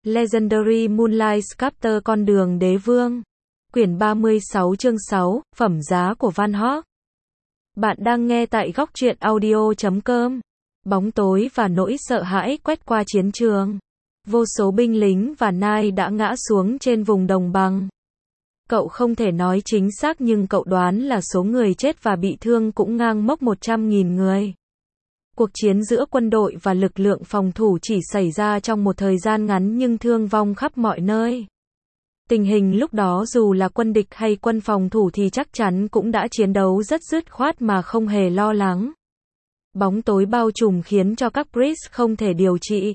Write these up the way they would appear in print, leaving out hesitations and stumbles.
Legendary Moonlight Sculptor Con đường đế vương. Quyển 36 chương 6, Phẩm giá của Van Gogh. Bạn đang nghe tại góc truyện audio.com. Bóng tối và nỗi sợ hãi quét qua chiến trường. Vô số binh lính và nai đã ngã xuống trên vùng đồng bằng. Cậu không thể nói chính xác nhưng cậu đoán là số người chết và bị thương cũng ngang mốc 100.000 người. Cuộc chiến giữa quân đội và lực lượng phòng thủ chỉ xảy ra trong một thời gian ngắn nhưng thương vong khắp mọi nơi. Tình hình lúc đó dù là quân địch hay quân phòng thủ thì chắc chắn cũng đã chiến đấu rất dứt khoát mà không hề lo lắng. Bóng tối bao trùm khiến cho các priest không thể điều trị.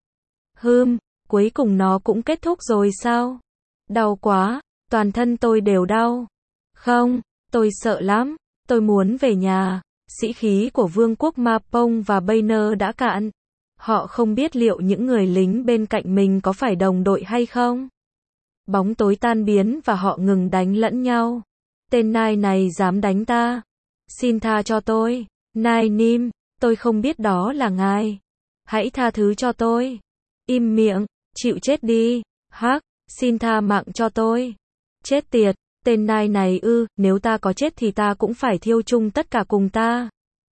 Cuối cùng nó cũng kết thúc rồi sao? Đau quá, toàn thân tôi đều đau. Không, tôi sợ lắm, tôi muốn về nhà. Sĩ khí của vương quốc Mapong và Banner đã cạn. Họ không biết liệu những người lính bên cạnh mình có phải đồng đội hay không. Bóng tối tan biến và họ ngừng đánh lẫn nhau. Tên nai này dám đánh ta. Xin tha cho tôi. Nai Nim, tôi không biết đó là ngài. Hãy tha thứ cho tôi. Im miệng, chịu chết đi. Hắc, xin tha mạng cho tôi. Chết tiệt. Tên nai này nếu ta có chết thì ta cũng phải thiêu chung tất cả cùng ta.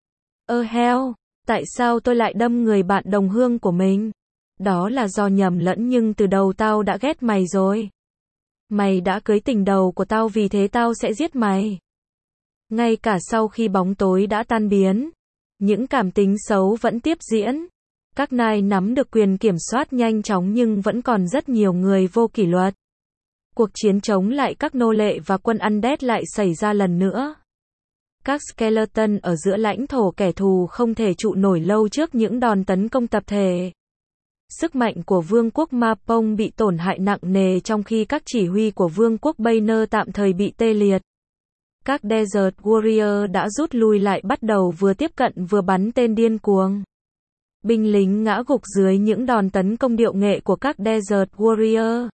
Hell, tại sao tôi lại đâm người bạn đồng hương của mình? Đó là do nhầm lẫn nhưng từ đầu tao đã ghét mày rồi. Mày đã cưới tình đầu của tao vì thế tao sẽ giết mày. Ngay cả sau khi bóng tối đã tan biến, những cảm tính xấu vẫn tiếp diễn. Các nai nắm được quyền kiểm soát nhanh chóng nhưng vẫn còn rất nhiều người vô kỷ luật. Cuộc chiến chống lại các nô lệ và quân Undead lại xảy ra lần nữa. Các skeleton ở giữa lãnh thổ kẻ thù không thể trụ nổi lâu trước những đòn tấn công tập thể. Sức mạnh của vương quốc Mapong bị tổn hại nặng nề trong khi các chỉ huy của vương quốc Banner tạm thời bị tê liệt. Các Desert Warrior đã rút lui lại bắt đầu vừa tiếp cận vừa bắn tên điên cuồng. Binh lính ngã gục dưới những đòn tấn công điệu nghệ của các Desert Warrior.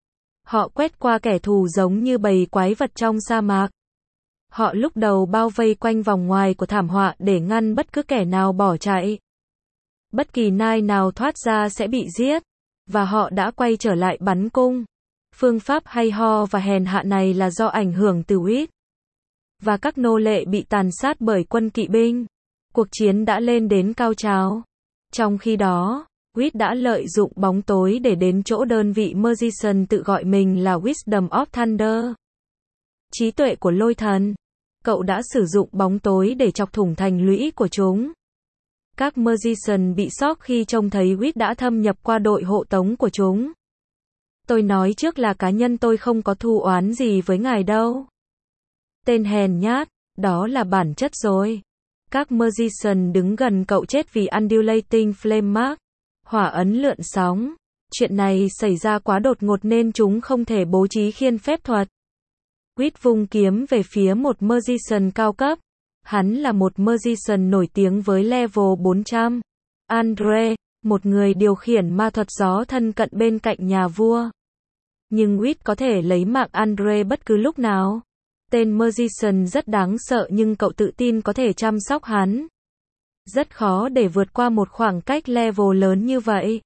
Họ quét qua kẻ thù giống như bầy quái vật trong sa mạc. Họ lúc đầu bao vây quanh vòng ngoài của thảm họa để ngăn bất cứ kẻ nào bỏ chạy. Bất kỳ nai nào thoát ra sẽ bị giết. Và họ đã quay trở lại bắn cung. Phương pháp hay ho và hèn hạ này là do ảnh hưởng từ Wit. Và các nô lệ bị tàn sát bởi quân kỵ binh. Cuộc chiến đã lên đến cao trào. Trong khi đó, Wit đã lợi dụng bóng tối để đến chỗ đơn vị Magician tự gọi mình là Wisdom of Thunder. Trí tuệ của lôi thần. Cậu đã sử dụng bóng tối để chọc thủng thành lũy của chúng. Các Magician bị sốc khi trông thấy Wit đã thâm nhập qua đội hộ tống của chúng. Tôi nói trước là cá nhân tôi không có thù oán gì với ngài đâu. Tên hèn nhát, đó là bản chất rồi. Các Magician đứng gần cậu chết vì Undulating Flame Mark. Hỏa ấn lượn sóng. Chuyện này xảy ra quá đột ngột nên chúng không thể bố trí khiên phép thuật. Wit vung kiếm về phía một Magician cao cấp. Hắn là một Magician nổi tiếng với level 400. Andre, một người điều khiển ma thuật gió thân cận bên cạnh nhà vua. Nhưng Wit có thể lấy mạng Andre bất cứ lúc nào. Tên Magician rất đáng sợ nhưng cậu tự tin có thể chăm sóc hắn. Rất khó để vượt qua một khoảng cách level lớn như vậy.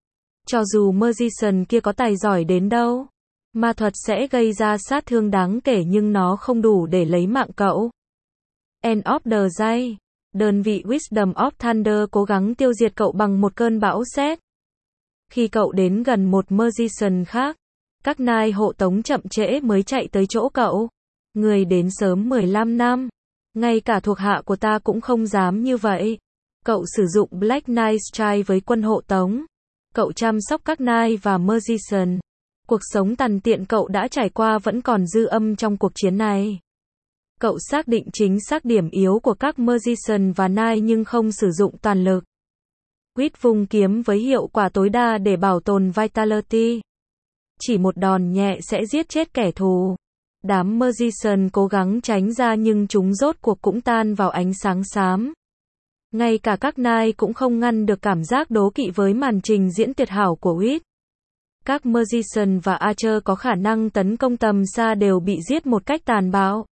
Cho dù Magician kia có tài giỏi đến đâu, ma thuật sẽ gây ra sát thương đáng kể nhưng nó không đủ để lấy mạng cậu. End of the day. Đơn vị Wisdom of Thunder cố gắng tiêu diệt cậu bằng một cơn bão sét. Khi cậu đến gần một Magician khác, các nai hộ tống chậm trễ mới chạy tới chỗ cậu. Người đến sớm 15 năm. Ngay cả thuộc hạ của ta cũng không dám như vậy. Cậu sử dụng Black Knight Strike với quân hộ tống. Cậu chăm sóc các nai và Magician. Cuộc sống tàn tiện cậu đã trải qua vẫn còn dư âm trong cuộc chiến này. Cậu xác định chính xác điểm yếu của các Magician và nai nhưng không sử dụng toàn lực. Wit vung kiếm với hiệu quả tối đa để bảo tồn Vitality. Chỉ một đòn nhẹ sẽ giết chết kẻ thù. Đám Magician cố gắng tránh ra nhưng chúng rốt cuộc cũng tan vào ánh sáng xám. Ngay cả các nai cũng không ngăn được cảm giác đố kỵ với màn trình diễn tuyệt hảo của Wit. Các Magician và Archer có khả năng tấn công tầm xa đều bị giết một cách tàn bạo.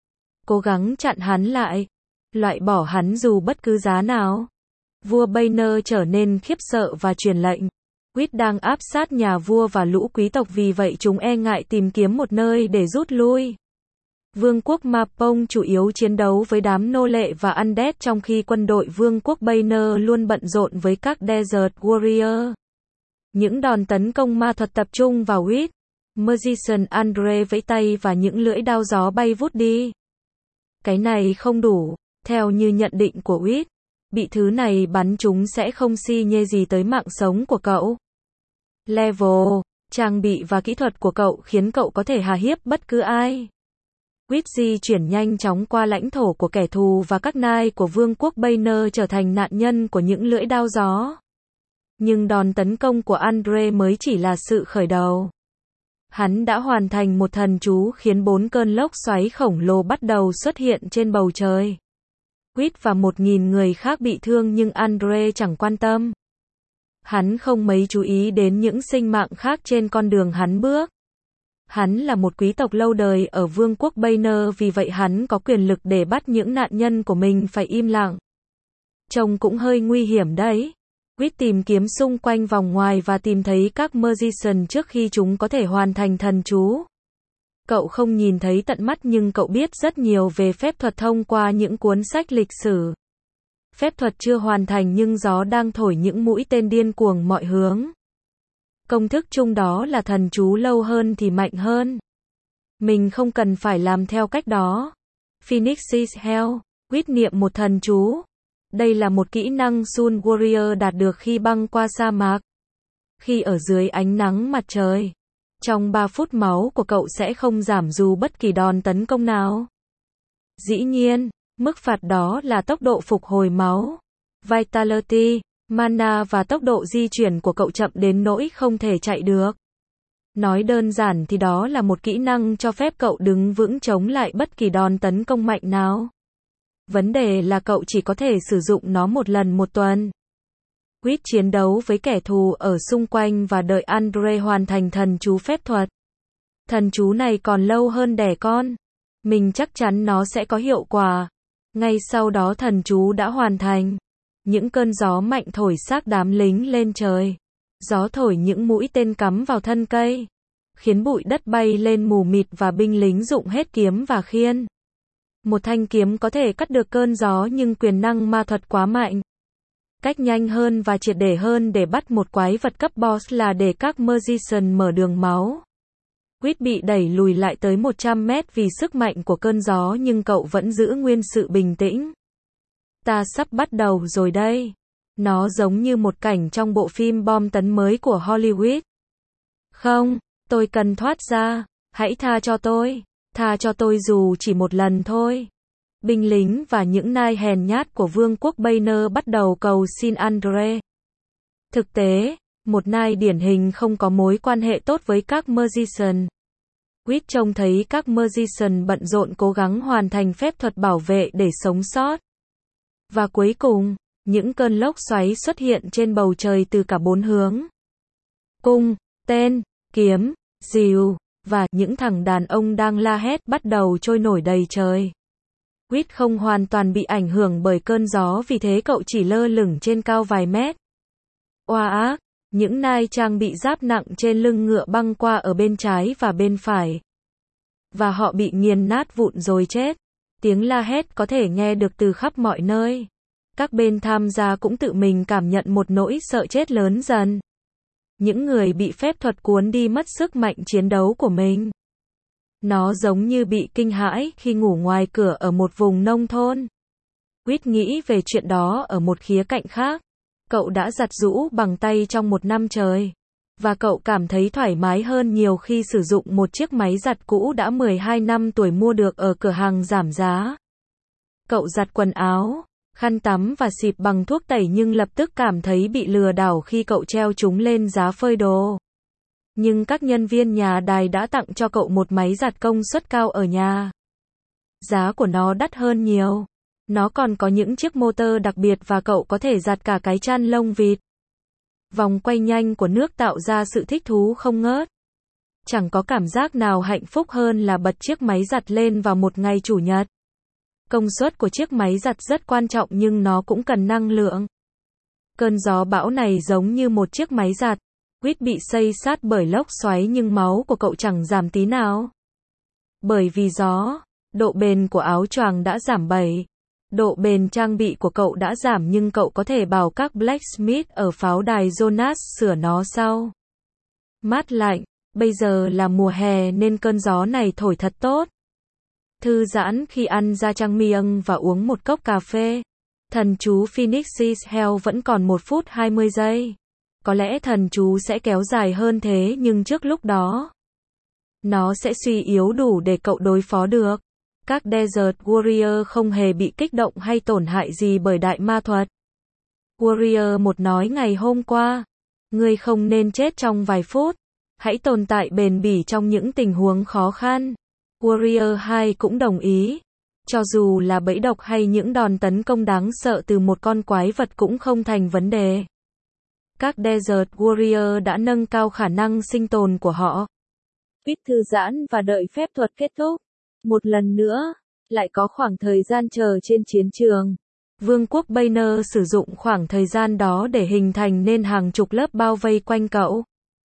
Cố gắng chặn hắn lại. Loại bỏ hắn dù bất cứ giá nào. Vua Banner trở nên khiếp sợ và truyền lệnh. Quýt đang áp sát nhà vua và lũ quý tộc, vì vậy chúng e ngại tìm kiếm một nơi để rút lui. Vương quốc Mapong chủ yếu chiến đấu với đám nô lệ và undead, trong khi quân đội Vương quốc Banner luôn bận rộn với các Desert Warrior. Những đòn tấn công ma thuật tập trung vào Quýt. Magician Andre vẫy tay và những lưỡi đao gió bay vút đi. Cái này không đủ, theo như nhận định của Quýt. Bị thứ này bắn chúng sẽ không xi nhê gì tới mạng sống của cậu. Level, trang bị và kỹ thuật của cậu khiến cậu có thể hà hiếp bất cứ ai. Quýt di chuyển nhanh chóng qua lãnh thổ của kẻ thù và các nai của Vương quốc Banner trở thành nạn nhân của những lưỡi đao gió. Nhưng đòn tấn công của Andre mới chỉ là sự khởi đầu. Hắn đã hoàn thành một thần chú khiến 4 cơn lốc xoáy khổng lồ bắt đầu xuất hiện trên bầu trời. Quýt và 1.000 người khác bị thương nhưng Andre chẳng quan tâm. Hắn không mấy chú ý đến những sinh mạng khác trên con đường hắn bước. Hắn là một quý tộc lâu đời ở Vương quốc Banner, vì vậy hắn có quyền lực để bắt những nạn nhân của mình phải im lặng. Trông cũng hơi nguy hiểm đấy. Quýt tìm kiếm xung quanh vòng ngoài và tìm thấy các Magician trước khi chúng có thể hoàn thành thần chú. Cậu không nhìn thấy tận mắt nhưng cậu biết rất nhiều về phép thuật thông qua những cuốn sách lịch sử. Phép thuật chưa hoàn thành nhưng gió đang thổi những mũi tên điên cuồng mọi hướng. Công thức chung đó là thần chú lâu hơn thì mạnh hơn. Mình không cần phải làm theo cách đó. Phoenix's Hell, Quýt niệm một thần chú. Đây là một kỹ năng Sun Warrior đạt được khi băng qua sa mạc. Khi ở dưới ánh nắng mặt trời, trong 3 phút máu của cậu sẽ không giảm dù bất kỳ đòn tấn công nào. Dĩ nhiên, mức phạt đó là tốc độ phục hồi máu, Vitality, Mana và tốc độ di chuyển của cậu chậm đến nỗi không thể chạy được. Nói đơn giản thì đó là một kỹ năng cho phép cậu đứng vững chống lại bất kỳ đòn tấn công mạnh nào. Vấn đề là cậu chỉ có thể sử dụng nó một lần một tuần. Quýt chiến đấu với kẻ thù ở xung quanh và đợi Andre hoàn thành thần chú phép thuật. Thần chú này còn lâu hơn đẻ con. Mình chắc chắn nó sẽ có hiệu quả. Ngay sau đó thần chú đã hoàn thành. Những cơn gió mạnh thổi xác đám lính lên trời. Gió thổi những mũi tên cắm vào thân cây, khiến bụi đất bay lên mù mịt và binh lính dụng hết kiếm và khiên. Một thanh kiếm có thể cắt được cơn gió nhưng quyền năng ma thuật quá mạnh. Cách nhanh hơn và triệt để hơn để bắt một quái vật cấp boss là để các Magician mở đường máu. Quýt bị đẩy lùi lại tới 100 mét vì sức mạnh của cơn gió nhưng cậu vẫn giữ nguyên sự bình tĩnh. Ta sắp bắt đầu rồi đây. Nó giống như một cảnh trong bộ phim bom tấn mới của Hollywood. Không, tôi cần thoát ra. Hãy tha cho tôi. Tha cho tôi dù chỉ một lần thôi. Binh lính và những nai hèn nhát của Vương quốc Banner bắt đầu cầu xin Andre. Thực tế, một nai điển hình không có mối quan hệ tốt với các Magician. Quýt trông thấy các Magician bận rộn cố gắng hoàn thành phép thuật bảo vệ để sống sót. Và cuối cùng, những cơn lốc xoáy xuất hiện trên bầu trời từ cả 4 hướng. Cung, tên, kiếm, rìu, và những thằng đàn ông đang la hét bắt đầu trôi nổi đầy trời. Quýt không hoàn toàn bị ảnh hưởng bởi cơn gió, vì thế cậu chỉ lơ lửng trên cao vài mét. Oa ác, những nai trang bị giáp nặng trên lưng ngựa băng qua ở bên trái và bên phải. Và họ bị nghiền nát vụn rồi chết. Tiếng la hét có thể nghe được từ khắp mọi nơi. Các bên tham gia cũng tự mình cảm nhận một nỗi sợ chết lớn dần. Những người bị phép thuật cuốn đi mất sức mạnh chiến đấu của mình. Nó giống như bị kinh hãi khi ngủ ngoài cửa ở một vùng nông thôn. Quýt nghĩ về chuyện đó ở một khía cạnh khác. Cậu đã giặt giũ bằng tay trong 1 năm trời. Và cậu cảm thấy thoải mái hơn nhiều khi sử dụng một chiếc máy giặt cũ đã 12 năm tuổi mua được ở cửa hàng giảm giá. Cậu giặt quần áo, khăn tắm và xịt bằng thuốc tẩy nhưng lập tức cảm thấy bị lừa đảo khi cậu treo chúng lên giá phơi đồ. Nhưng các nhân viên nhà đài đã tặng cho cậu một máy giặt công suất cao ở nhà. Giá của nó đắt hơn nhiều. Nó còn có những chiếc motor đặc biệt và cậu có thể giặt cả cái chăn lông vịt. Vòng quay nhanh của nước tạo ra sự thích thú không ngớt. Chẳng có cảm giác nào hạnh phúc hơn là bật chiếc máy giặt lên vào một ngày chủ nhật. Công suất của chiếc máy giặt rất quan trọng nhưng nó cũng cần năng lượng. Cơn gió bão này giống như một chiếc máy giặt. Quýt bị xây sát bởi lốc xoáy nhưng máu của cậu chẳng giảm tí nào. Bởi vì gió, độ bền của áo choàng đã giảm 7. Độ bền trang bị của cậu đã giảm nhưng cậu có thể bảo các blacksmith ở pháo đài Jonas sửa nó sau. Mát lạnh, bây giờ là mùa hè nên cơn gió này thổi thật tốt. Thư giãn khi ăn jajangmyeon và uống một cốc cà phê. Thần chú Phoenix's Hell vẫn còn 1 phút 20 giây. Có lẽ thần chú sẽ kéo dài hơn thế nhưng trước lúc đó, nó sẽ suy yếu đủ để cậu đối phó được. Các Desert Warrior không hề bị kích động hay tổn hại gì bởi đại ma thuật. Warrior 1 nói ngày hôm qua, ngươi không nên chết trong vài phút. Hãy tồn tại bền bỉ trong những tình huống khó khăn. Warrior 2 cũng đồng ý. Cho dù là bẫy độc hay những đòn tấn công đáng sợ từ một con quái vật cũng không thành vấn đề. Các Desert Warrior đã nâng cao khả năng sinh tồn của họ. Quýt thư giãn và đợi phép thuật kết thúc. Một lần nữa, lại có khoảng thời gian chờ trên chiến trường. Vương quốc Banner sử dụng khoảng thời gian đó để hình thành nên hàng chục lớp bao vây quanh cậu.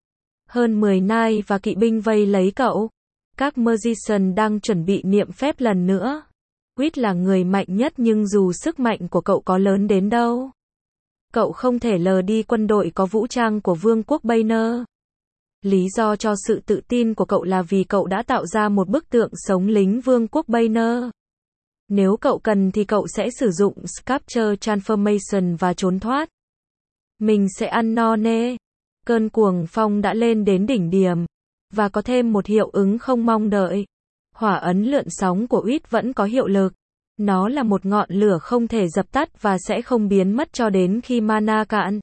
Hơn 10 nai và kỵ binh vây lấy cậu. Các magician đang chuẩn bị niệm phép lần nữa. Quýt là người mạnh nhất nhưng dù sức mạnh của cậu có lớn đến đâu, cậu không thể lờ đi quân đội có vũ trang của Vương quốc Banner. Lý do cho sự tự tin của cậu là vì cậu đã tạo ra một bức tượng sống lính Vương quốc Banner. Nếu cậu cần thì cậu sẽ sử dụng Sculpture Transformation và trốn thoát. Mình sẽ ăn no nê. Cơn cuồng phong đã lên đến đỉnh điểm. Và có thêm một hiệu ứng không mong đợi. Hỏa ấn lượn sóng của Uýt vẫn có hiệu lực. Nó là một ngọn lửa không thể dập tắt và sẽ không biến mất cho đến khi mana cạn.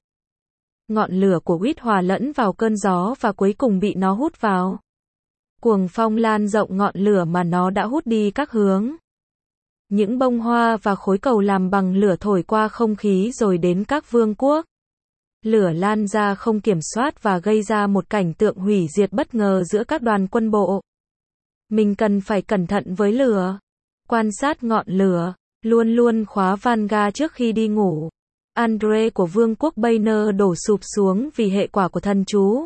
Ngọn lửa của Uýt hòa lẫn vào cơn gió và cuối cùng bị nó hút vào. Cuồng phong lan rộng ngọn lửa mà nó đã hút đi các hướng. Những bông hoa và khối cầu làm bằng lửa thổi qua không khí rồi đến các vương quốc. Lửa lan ra không kiểm soát và gây ra một cảnh tượng hủy diệt bất ngờ giữa các đoàn quân bộ. Mình cần phải cẩn thận với lửa. Quan sát ngọn lửa. Luôn luôn khóa Vanga trước khi đi ngủ. Andre của Vương quốc Banner đổ sụp xuống vì hệ quả của thần chú.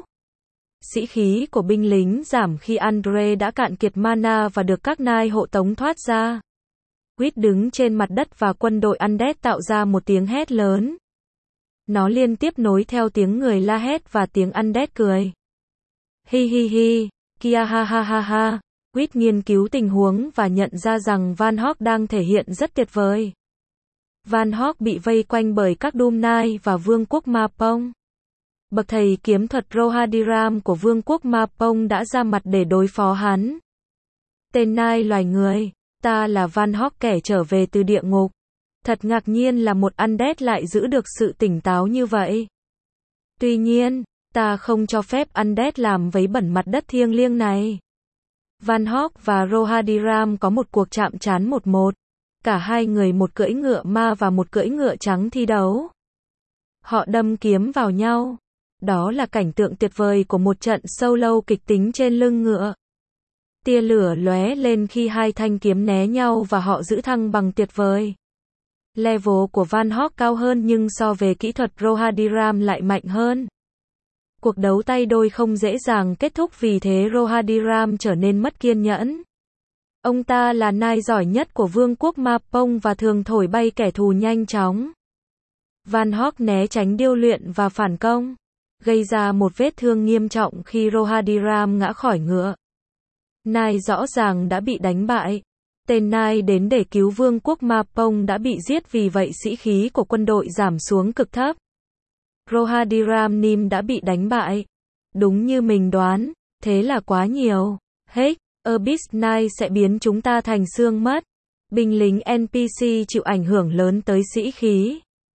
Sĩ khí của binh lính giảm khi Andre đã cạn kiệt mana và được các nai hộ tống thoát ra. Quýt đứng trên mặt đất và quân đội Undead tạo ra một tiếng hét lớn. Nó liên tiếp nối theo tiếng người la hét và tiếng Undead cười. Hi hi hi, kia ha ha ha ha. Quýt nghiên cứu tình huống và nhận ra rằng Van Hawk đang thể hiện rất tuyệt vời. Van Hawk bị vây quanh bởi các Doom Knight và Vương quốc Ma Pong. Bậc thầy kiếm thuật Rohadiram của Vương quốc Ma Pong đã ra mặt để đối phó hắn. Tên nai loài người, ta là Van Hawk kẻ trở về từ địa ngục. Thật ngạc nhiên là một Undead lại giữ được sự tỉnh táo như vậy. Tuy nhiên, ta không cho phép Undead làm vấy bẩn mặt đất thiêng liêng này. Van Hawk và Rohadiram có một cuộc chạm trán 1-1. Cả hai người một cưỡi ngựa ma và một cưỡi ngựa trắng thi đấu. Họ đâm kiếm vào nhau. Đó là cảnh tượng tuyệt vời của một trận solo kịch tính trên lưng ngựa. Tia lửa lóe lên khi hai thanh kiếm né nhau và họ giữ thăng bằng tuyệt vời. Level của Van Hawk cao hơn nhưng so về kỹ thuật Rohadiram lại mạnh hơn. Cuộc đấu tay đôi không dễ dàng kết thúc vì thế Rohadiram trở nên mất kiên nhẫn. Ông ta là nai giỏi nhất của Vương quốc Ma Pong và thường thổi bay kẻ thù nhanh chóng. Van Hawk né tránh điêu luyện và phản công, gây ra một vết thương nghiêm trọng khi Rohadiram ngã khỏi ngựa. Nai rõ ràng đã bị đánh bại. Tên nai đến để cứu Vương quốc Ma Pong đã bị giết vì vậy sĩ khí của quân đội giảm xuống cực thấp. Rohadiram Nim đã bị đánh bại. Đúng như mình đoán, thế là quá nhiều. Heck, Abyss Knight sẽ biến chúng ta thành xương mất. Binh lính NPC chịu ảnh hưởng lớn tới sĩ khí.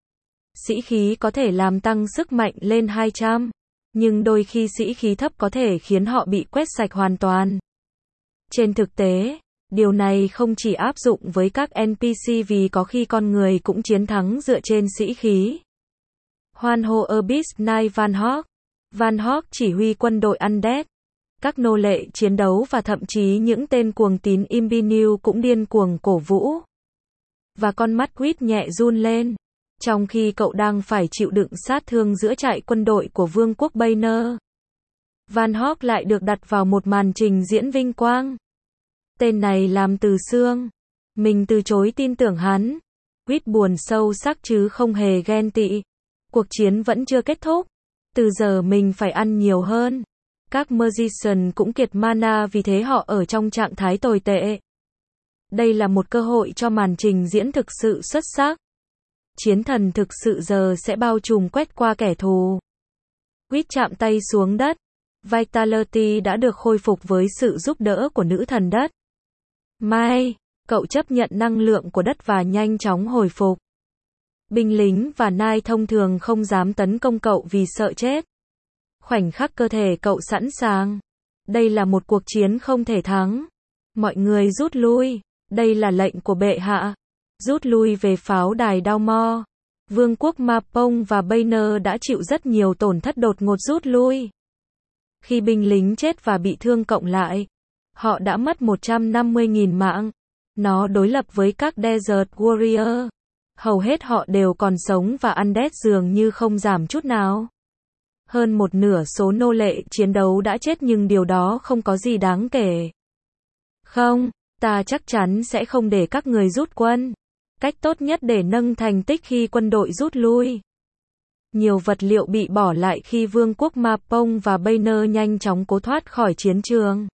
Sĩ khí có thể làm tăng sức mạnh lên 200, nhưng đôi khi sĩ khí thấp có thể khiến họ bị quét sạch hoàn toàn. Trên thực tế, điều này không chỉ áp dụng với các NPC vì có khi con người cũng chiến thắng dựa trên sĩ khí. Hoan hô Abyss Knight Van Hawk. Van Hawk chỉ huy quân đội Undead. Các nô lệ chiến đấu và thậm chí những tên cuồng tín Imbinu cũng điên cuồng cổ vũ. Và con mắt Quýt nhẹ run lên. Trong khi cậu đang phải chịu đựng sát thương giữa trại quân đội của Vương quốc Banner, Van Hog lại được đặt vào một màn trình diễn vinh quang. Tên này làm từ xương. Mình từ chối tin tưởng hắn. Quýt buồn sâu sắc chứ không hề ghen tị. Cuộc chiến vẫn chưa kết thúc. Từ giờ mình phải ăn nhiều hơn. Các Magician cũng kiệt mana vì thế họ ở trong trạng thái tồi tệ. Đây là một cơ hội cho màn trình diễn thực sự xuất sắc. Chiến thần thực sự giờ sẽ bao trùm quét qua kẻ thù. Quýt chạm tay xuống đất. Vitality đã được khôi phục với sự giúp đỡ của nữ thần đất. Mai, cậu chấp nhận năng lượng của đất và nhanh chóng hồi phục. Binh lính và nai thông thường không dám tấn công cậu vì sợ chết. Khoảnh khắc cơ thể cậu sẵn sàng. Đây là một cuộc chiến không thể thắng. Mọi người rút lui. Đây là lệnh của bệ hạ. Rút lui về pháo đài Dalmor. Vương quốc Mapong và Banner đã chịu rất nhiều tổn thất đột ngột rút lui. Khi binh lính chết và bị thương cộng lại, họ đã mất 150.000 mạng. Nó đối lập với các Desert Warrior. Hầu hết họ đều còn sống và Undead dường như không giảm chút nào. Hơn một nửa số nô lệ chiến đấu đã chết nhưng điều đó không có gì đáng kể. Không, ta chắc chắn sẽ không để các người rút quân. Cách tốt nhất để nâng thành tích khi quân đội rút lui. Nhiều vật liệu bị bỏ lại khi Vương quốc Mapong và Banner nhanh chóng cố thoát khỏi chiến trường.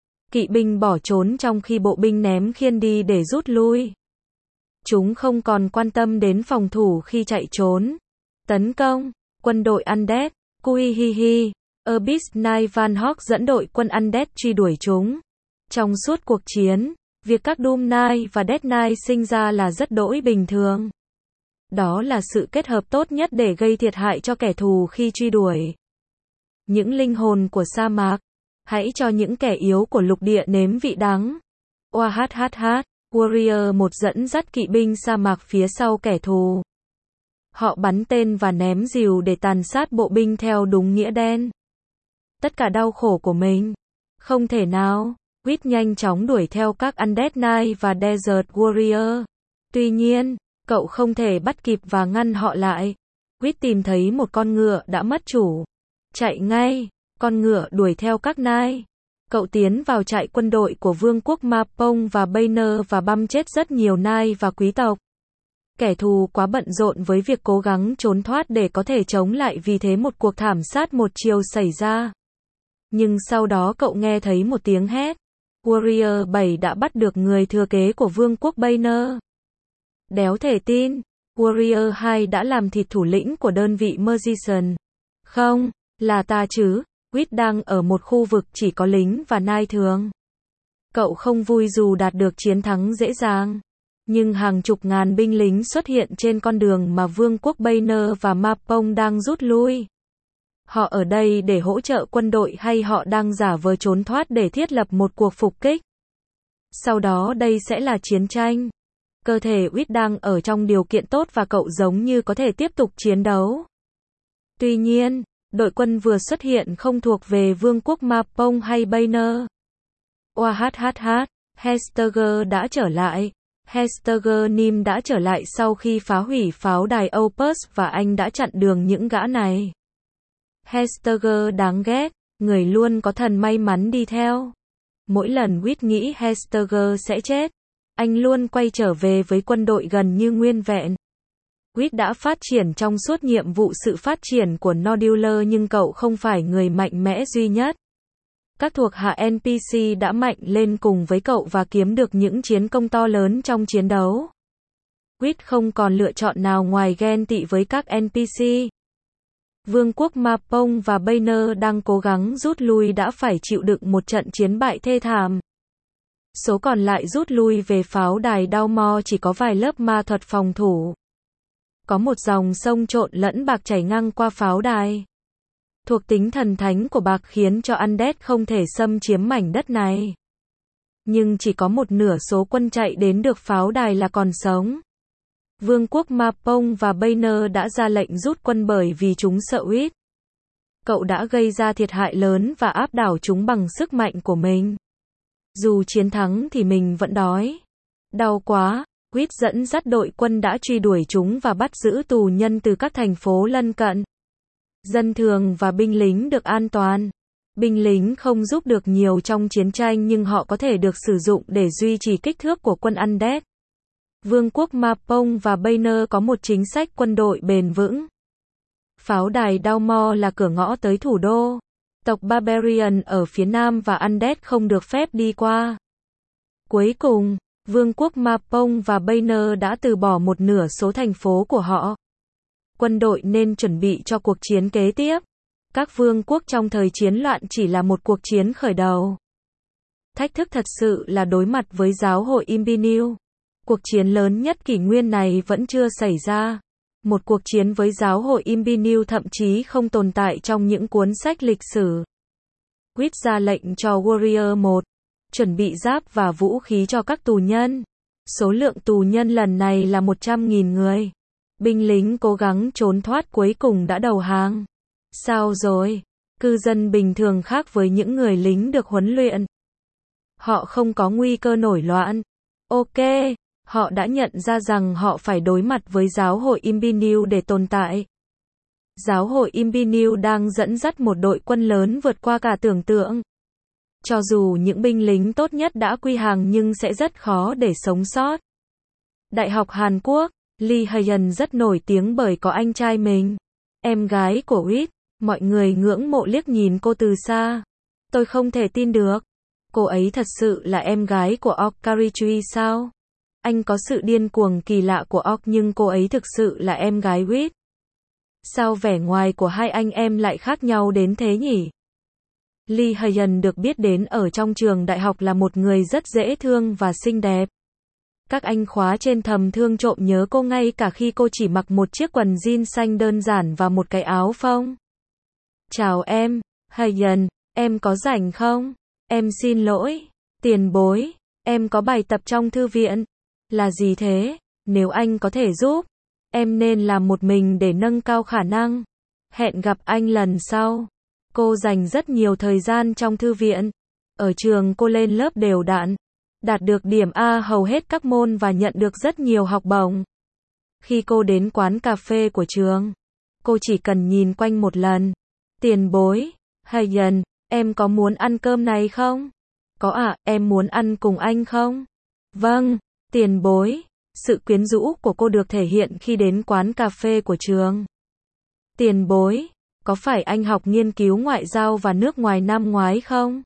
Kỵ binh bỏ trốn trong khi bộ binh ném khiên đi để rút lui. Chúng không còn quan tâm đến phòng thủ khi chạy trốn. Tấn công, quân đội Undead, Kuihihi, Abyss Knight Van Hog dẫn đội quân Undead truy đuổi chúng. Trong suốt cuộc chiến, việc các Doom Knight và Death Knight sinh ra là rất đỗi bình thường. Đó là sự kết hợp tốt nhất để gây thiệt hại cho kẻ thù khi truy đuổi. Những linh hồn của sa mạc, hãy cho những kẻ yếu của lục địa nếm vị đắng. Oahhh, Warrior 1 dẫn dắt kỵ binh sa mạc phía sau kẻ thù. Họ bắn tên và ném rìu để tàn sát bộ binh theo đúng nghĩa đen. Tất cả đau khổ của mình. Không thể nào. Quýt nhanh chóng đuổi theo các Undead Knight và Desert Warrior. Tuy nhiên, cậu không thể bắt kịp và ngăn họ lại. Quýt tìm thấy một con ngựa đã mất chủ. Chạy ngay, con ngựa đuổi theo các Knight. Cậu tiến vào trại quân đội của Vương quốc Mapong và Banner và băm chết rất nhiều Knight và quý tộc. Kẻ thù quá bận rộn với việc cố gắng trốn thoát để có thể chống lại, vì thế một cuộc thảm sát một chiều xảy ra. Nhưng sau đó cậu nghe thấy một tiếng hét. Warrior 7 đã bắt được người thừa kế của Vương quốc Banner. Đéo thể tin, Warrior 2 đã làm thịt thủ lĩnh của đơn vị Magician. Không, là ta chứ. Quýt đang ở một khu vực chỉ có lính và nai thường. Cậu không vui dù đạt được chiến thắng dễ dàng. Nhưng hàng chục ngàn binh lính xuất hiện trên con đường mà Vương quốc Banner và Mapong đang rút lui. Họ ở đây để hỗ trợ quân đội hay họ đang giả vờ trốn thoát để thiết lập một cuộc phục kích? Sau đó đây sẽ là chiến tranh. Cơ thể Quýt đang ở trong điều kiện tốt và cậu giống như có thể tiếp tục chiến đấu. Tuy nhiên, đội quân vừa xuất hiện không thuộc về Vương quốc Mapong hay Banner. Oahhh, Hestager đã trở lại. Hestager Nim đã trở lại sau khi phá hủy pháo đài Opus và anh đã chặn đường những gã này. Hestager đáng ghét, người luôn có thần may mắn đi theo. Mỗi lần Quýt nghĩ Hestager sẽ chết, anh luôn quay trở về với quân đội gần như nguyên vẹn. Quýt đã phát triển trong suốt nhiệm vụ sự phát triển của Nodular nhưng cậu không phải người mạnh mẽ duy nhất. Các thuộc hạ NPC đã mạnh lên cùng với cậu và kiếm được những chiến công to lớn trong chiến đấu. Quýt không còn lựa chọn nào ngoài ghen tị với các NPC. Vương quốc Mapong và Banner đang cố gắng rút lui đã phải chịu đựng một trận chiến bại thê thảm. Số còn lại rút lui về pháo đài Dalmor chỉ có vài lớp ma thuật phòng thủ. Có một dòng sông trộn lẫn bạc chảy ngang qua pháo đài. Thuộc tính thần thánh của bạc khiến cho Undead không thể xâm chiếm mảnh đất này. Nhưng chỉ có một nửa số quân chạy đến được pháo đài là còn sống. Vương quốc Mapong và Banner đã ra lệnh rút quân bởi vì chúng sợ Quýt. Cậu đã gây ra thiệt hại lớn và áp đảo chúng bằng sức mạnh của mình. Dù chiến thắng thì mình vẫn đói. Đau quá. Quýt dẫn dắt đội quân đã truy đuổi chúng và bắt giữ tù nhân từ các thành phố lân cận. Dân thường và binh lính được an toàn. Binh lính không giúp được nhiều trong chiến tranh nhưng họ có thể được sử dụng để duy trì kích thước của quân Undead. Vương quốc Mapong và Banner có một chính sách quân đội bền vững. Pháo đài Dalmor là cửa ngõ tới thủ đô. Tộc Barbarian ở phía nam và Undead không được phép đi qua. Cuối cùng, Vương quốc Mapong và Banner đã từ bỏ một nửa số thành phố của họ. Quân đội nên chuẩn bị cho cuộc chiến kế tiếp. Các vương quốc trong thời chiến loạn chỉ là một cuộc chiến khởi đầu. Thách thức thật sự là đối mặt với giáo hội Imbinil. Cuộc chiến lớn nhất kỷ nguyên này vẫn chưa xảy ra. Một cuộc chiến với giáo hội Imbinil thậm chí không tồn tại trong những cuốn sách lịch sử. Quýt ra lệnh cho Warrior 1. Chuẩn bị giáp và vũ khí cho các tù nhân. Số lượng tù nhân lần này là 100.000 người. Binh lính cố gắng trốn thoát cuối cùng đã đầu hàng. Sao rồi? Cư dân bình thường khác với những người lính được huấn luyện. Họ không có nguy cơ nổi loạn. Ok, họ đã nhận ra rằng họ phải đối mặt với giáo hội Imbinil để tồn tại. Giáo hội Imbinil đang dẫn dắt một đội quân lớn vượt qua cả tưởng tượng. Cho dù những binh lính tốt nhất đã quy hàng nhưng sẽ rất khó để sống sót. Đại học Hàn Quốc, Lee Hae-yeon rất nổi tiếng bởi có anh trai mình. Em gái của Quýt, mọi người ngưỡng mộ liếc nhìn cô từ xa. Tôi không thể tin được. Cô ấy thật sự là em gái của Ok Kari-chui sao? Anh có sự điên cuồng kỳ lạ của Ok nhưng cô ấy thực sự là em gái Quýt. Sao vẻ ngoài của hai anh em lại khác nhau đến thế nhỉ? Lee Hae-yeon được biết đến ở trong trường đại học là một người rất dễ thương và xinh đẹp. Các anh khóa trên thầm thương trộm nhớ cô ngay cả khi cô chỉ mặc một chiếc quần jean xanh đơn giản và một cái áo phông. Chào em, Hae-yeon, em có rảnh không? Em xin lỗi, tiền bối, em có bài tập trong thư viện. Là gì thế? Nếu anh có thể giúp, em nên làm một mình để nâng cao khả năng. Hẹn gặp anh lần sau. Cô dành rất nhiều thời gian trong thư viện. Ở trường cô lên lớp đều đặn, đạt được điểm A hầu hết các môn và nhận được rất nhiều học bổng. Khi cô đến quán cà phê của trường, cô chỉ cần nhìn quanh một lần. Tiền bối, Hae-yeon, em có muốn ăn cơm này không? Có ạ, em muốn ăn cùng anh không? Vâng, tiền bối. Sự quyến rũ của cô được thể hiện khi đến quán cà phê của trường. Tiền bối, có phải anh học nghiên cứu ngoại giao và nước ngoài năm ngoái không?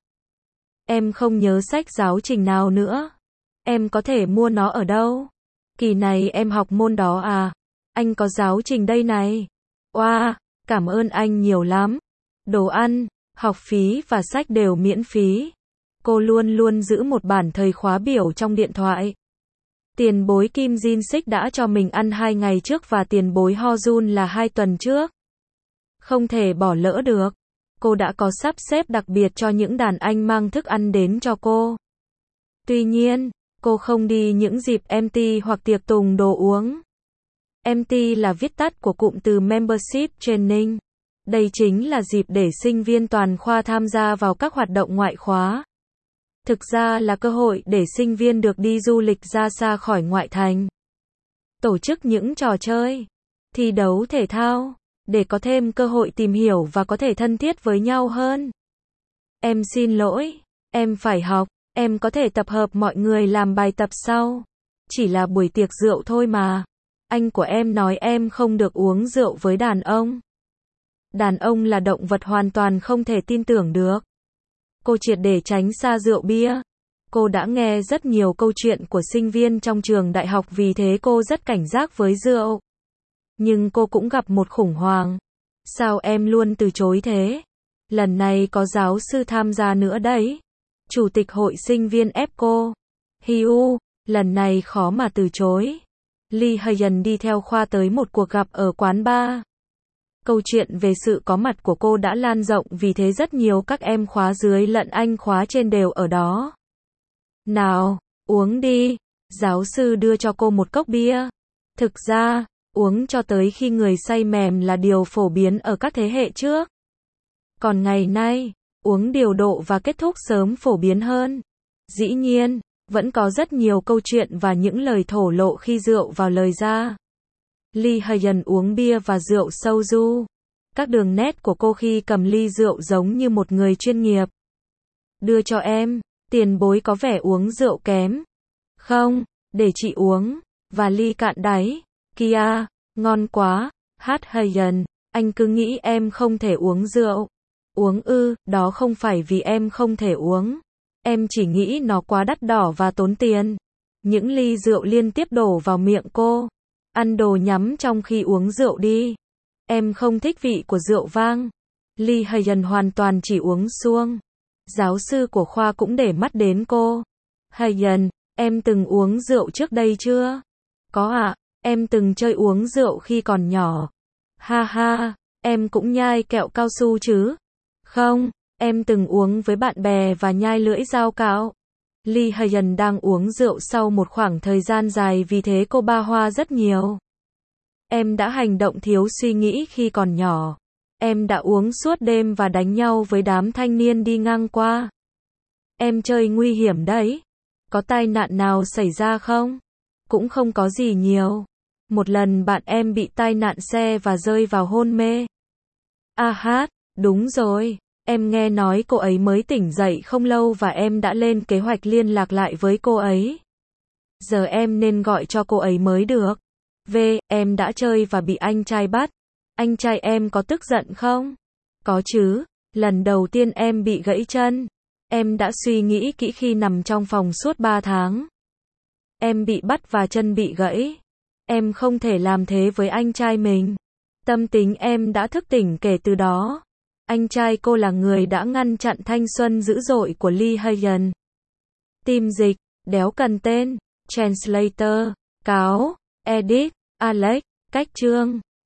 Em không nhớ sách giáo trình nào nữa. Em có thể mua nó ở đâu? Kỳ này em học môn đó à? Anh có giáo trình đây này. Wow, cảm ơn anh nhiều lắm. Đồ ăn, học phí và sách đều miễn phí. Cô luôn luôn giữ một bản thời khóa biểu trong điện thoại. Tiền bối Kim Jin Sik đã cho mình ăn 2 ngày trước và tiền bối Ho Jun là 2 tuần trước. Không thể bỏ lỡ được. Cô đã có sắp xếp đặc biệt cho những đàn anh mang thức ăn đến cho cô. Tuy nhiên, cô không đi những dịp MT hoặc tiệc tùng đồ uống. MT là viết tắt của cụm từ Membership Training. Đây chính là dịp để sinh viên toàn khoa tham gia vào các hoạt động ngoại khóa. Thực ra là cơ hội để sinh viên được đi du lịch ra xa khỏi ngoại thành. Tổ chức những trò chơi, thi đấu thể thao, để có thêm cơ hội tìm hiểu và có thể thân thiết với nhau hơn. Em xin lỗi, em phải học, em có thể tập hợp mọi người làm bài tập sau. Chỉ là buổi tiệc rượu thôi mà. Anh của em nói em không được uống rượu với đàn ông. Đàn ông là động vật hoàn toàn không thể tin tưởng được. Cô triệt để tránh xa rượu bia. Cô đã nghe rất nhiều câu chuyện của sinh viên trong trường đại học vì thế cô rất cảnh giác với rượu. Nhưng cô cũng gặp một khủng hoảng. Sao em luôn từ chối thế? Lần này có giáo sư tham gia nữa đấy. Chủ tịch hội sinh viên ép cô. Hiu, lần này khó mà từ chối. Lee Hae-yeon đi theo khoa tới một cuộc gặp ở quán bar. Câu chuyện về sự có mặt của cô đã lan rộng vì thế rất nhiều các em khóa dưới lẫn anh khóa trên đều ở đó. Nào, uống đi. Giáo sư đưa cho cô một cốc bia. Thực ra, uống cho tới khi người say mềm là điều phổ biến ở các thế hệ trước. Còn ngày nay, uống điều độ và kết thúc sớm phổ biến hơn. Dĩ nhiên, Vẫn có rất nhiều câu chuyện và những lời thổ lộ khi rượu vào lời ra. Lee Hyun uống bia và rượu soju. Các đường nét của cô khi cầm ly rượu giống như một người chuyên nghiệp. Đưa cho em, tiền bối có vẻ uống rượu kém. Không, để chị uống. Và ly cạn đáy. Kia, ngon quá. Hát Hyun, anh cứ nghĩ em không thể uống rượu. Uống ư, đó không phải vì em không thể uống. Em chỉ nghĩ nó quá đắt đỏ và tốn tiền. Những ly rượu liên tiếp đổ vào miệng cô. Ăn đồ nhắm trong khi uống rượu đi. Em không thích vị của rượu vang. Lee Hyun hoàn toàn chỉ uống suông. Giáo sư của khoa cũng để mắt đến cô. Hyun, em từng uống rượu trước đây chưa? Có ạ, em từng chơi uống rượu khi còn nhỏ. Ha ha, em cũng nhai kẹo cao su chứ? Không, em từng uống với bạn bè và nhai lưỡi dao cạo. Lee Hyun đang uống rượu sau một khoảng thời gian dài vì thế cô ba hoa rất nhiều. Em đã hành động thiếu suy nghĩ khi còn nhỏ. Em đã uống suốt đêm và đánh nhau với đám thanh niên đi ngang qua. Em chơi nguy hiểm đấy. Có tai nạn nào xảy ra không? Cũng không có gì nhiều. Một lần bạn em bị tai nạn xe và rơi vào hôn mê. À hát, đúng rồi. Em nghe nói cô ấy mới tỉnh dậy không lâu và em đã lên kế hoạch liên lạc lại với cô ấy. Giờ em nên gọi cho cô ấy mới được. Em đã chơi và bị anh trai bắt. Anh trai em có tức giận không? Có chứ. Lần đầu tiên em bị gãy chân. Em đã suy nghĩ kỹ khi nằm trong phòng suốt 3 tháng. Em bị bắt và chân bị gãy. Em không thể làm thế với anh trai mình. Tâm tính em đã thức tỉnh kể từ đó. Anh trai cô là người đã ngăn chặn thanh xuân dữ dội của Lee Hyun. Team dịch, đéo cần tên. Translator, cáo, edit, Alex, cách chương.